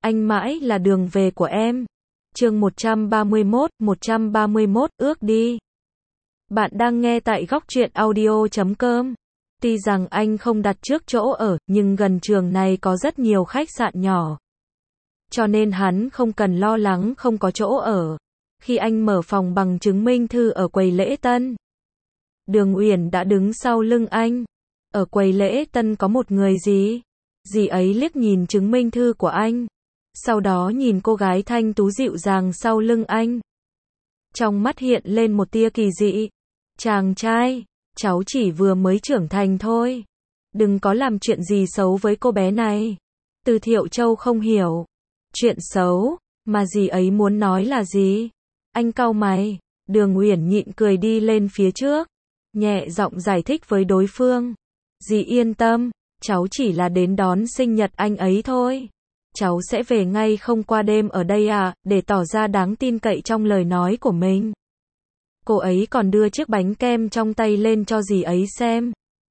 anh mãi là đường về của em. Chương 131, ước đi. Bạn đang nghe tại Góc Truyện Audio.com. Tuy rằng anh không đặt trước chỗ ở, nhưng gần trường này có rất nhiều khách sạn nhỏ. Cho nên hắn không cần lo lắng không có chỗ ở. Khi anh mở phòng bằng chứng minh thư ở quầy lễ tân, Đường Uyển đã đứng sau lưng anh. Ở quầy lễ tân có một người dì ấy liếc nhìn chứng minh thư của anh. Sau đó nhìn cô gái thanh tú dịu dàng sau lưng anh. Trong mắt hiện lên một tia kỳ dị. Chàng trai, cháu chỉ vừa mới trưởng thành thôi. Đừng có làm chuyện gì xấu với cô bé này. Từ Thiệu Châu không hiểu. Chuyện xấu, mà dì ấy muốn nói là gì? Anh cau mày. Đường Uyển nhịn cười đi lên phía trước. Nhẹ giọng giải thích với đối phương. Dì yên tâm, cháu chỉ là đến đón sinh nhật anh ấy thôi. Cháu sẽ về ngay không qua đêm ở đây à, để tỏ ra đáng tin cậy trong lời nói của mình. Cô ấy còn đưa chiếc bánh kem trong tay lên cho dì ấy xem.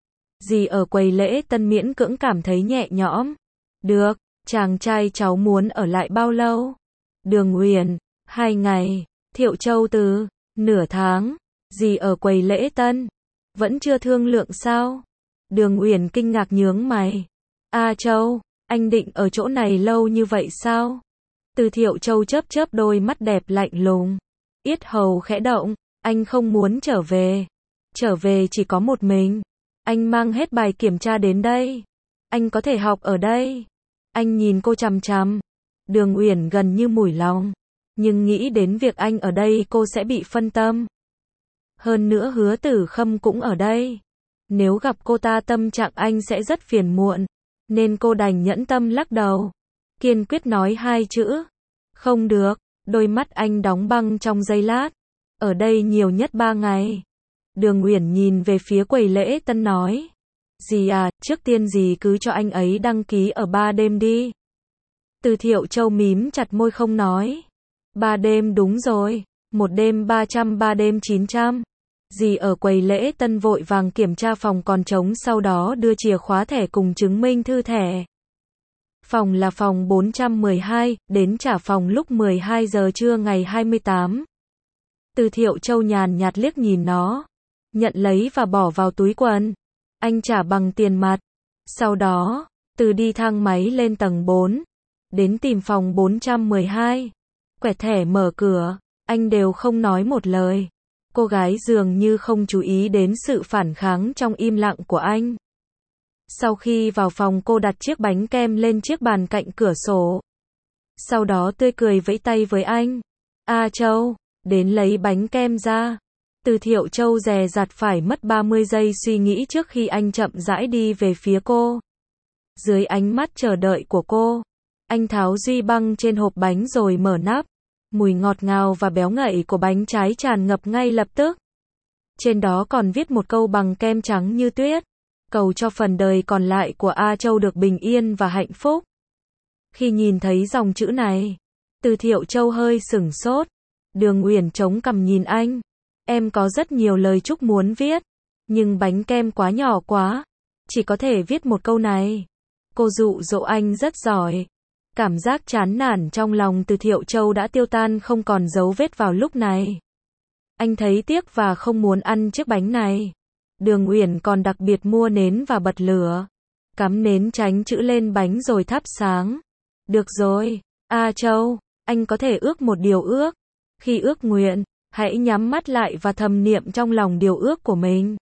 Dì ở quầy lễ tân miễn cưỡng cảm thấy nhẹ nhõm. Được, chàng trai cháu muốn ở lại bao lâu? Đường Uyển, 2 ngày. Thiệu Châu từ, nửa tháng. Dì ở quầy lễ tân. Vẫn chưa thương lượng sao? Đường Uyển kinh ngạc nhướng mày. A Châu, anh định ở chỗ này lâu như vậy sao? Từ Thiệu Châu chớp chớp đôi mắt đẹp lạnh lùng. Yết hầu khẽ động, anh không muốn trở về. Trở về chỉ có một mình. Anh mang hết bài kiểm tra đến đây. Anh có thể học ở đây. Anh nhìn cô chằm chằm. Đường Uyển gần như mủi lòng. Nhưng nghĩ đến việc anh ở đây cô sẽ bị phân tâm. Hơn nữa Hứa Tử Khâm cũng ở đây. Nếu gặp cô ta tâm trạng anh sẽ rất phiền muộn. Nên cô đành nhẫn tâm lắc đầu. Kiên quyết nói 2 chữ. Không được. Đôi mắt anh đóng băng trong giây lát. Ở đây nhiều nhất 3 ngày. Đường Uyển nhìn về phía quầy lễ tân nói. Dì à, trước tiên dì cứ cho anh ấy đăng ký ở 3 đêm đi. Từ Thiệu Châu mím chặt môi không nói. 3 đêm đúng rồi. 1 đêm 300, 3 đêm 900. Dì ở quầy lễ tân vội vàng kiểm tra phòng còn trống, sau đó đưa chìa khóa thẻ cùng chứng minh thư thẻ. Phòng là phòng 412, đến trả phòng lúc 12 giờ trưa ngày 28. Từ Thiệu Châu nhàn nhạt liếc nhìn nó. Nhận lấy và bỏ vào túi quần. Anh trả bằng tiền mặt. Sau đó, từ đi thang máy lên tầng 4. Đến tìm phòng 412. Quẹt thẻ mở cửa. Anh đều không nói một lời. Cô gái dường như không chú ý đến sự phản kháng trong im lặng của anh. Sau khi vào phòng cô đặt chiếc bánh kem lên chiếc bàn cạnh cửa sổ. Sau đó tươi cười vẫy tay với anh. A Châu, đến lấy bánh kem ra. Từ Thiệu Châu dè dặt phải mất 30 giây suy nghĩ trước khi anh chậm rãi đi về phía cô. Dưới ánh mắt chờ đợi của cô, anh tháo duy băng trên hộp bánh rồi mở nắp. Mùi ngọt ngào và béo ngậy của bánh trái tràn ngập ngay lập tức. Trên đó còn viết một câu bằng kem trắng như tuyết. Cầu cho phần đời còn lại của A Châu được bình yên và hạnh phúc. Khi nhìn thấy dòng chữ này, Từ Thiệu Châu hơi sửng sốt. Đường Uyển chống cằm nhìn anh. Em có rất nhiều lời chúc muốn viết. Nhưng bánh kem quá nhỏ quá. Chỉ có thể viết một câu này. Cô dụ dỗ anh rất giỏi. Cảm giác chán nản trong lòng Từ Thiệu Châu đã tiêu tan không còn dấu vết vào lúc này. Anh thấy tiếc và không muốn ăn chiếc bánh này. Đường Uyển còn đặc biệt mua nến và bật lửa. Cắm nến tránh chữ lên bánh rồi thắp sáng. Được rồi, A Châu, anh có thể ước một điều ước. Khi ước nguyện, hãy nhắm mắt lại và thầm niệm trong lòng điều ước của mình.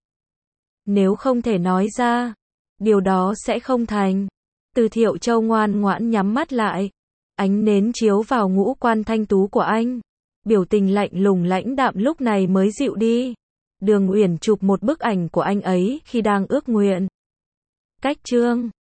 Nếu không thể nói ra, điều đó sẽ không thành. Từ Thiệu Châu ngoan ngoãn nhắm mắt lại. Ánh nến chiếu vào ngũ quan thanh tú của anh. Biểu tình lạnh lùng lãnh đạm lúc này mới dịu đi. Đường Uyển chụp một bức ảnh của anh ấy khi đang ước nguyện. Cách chương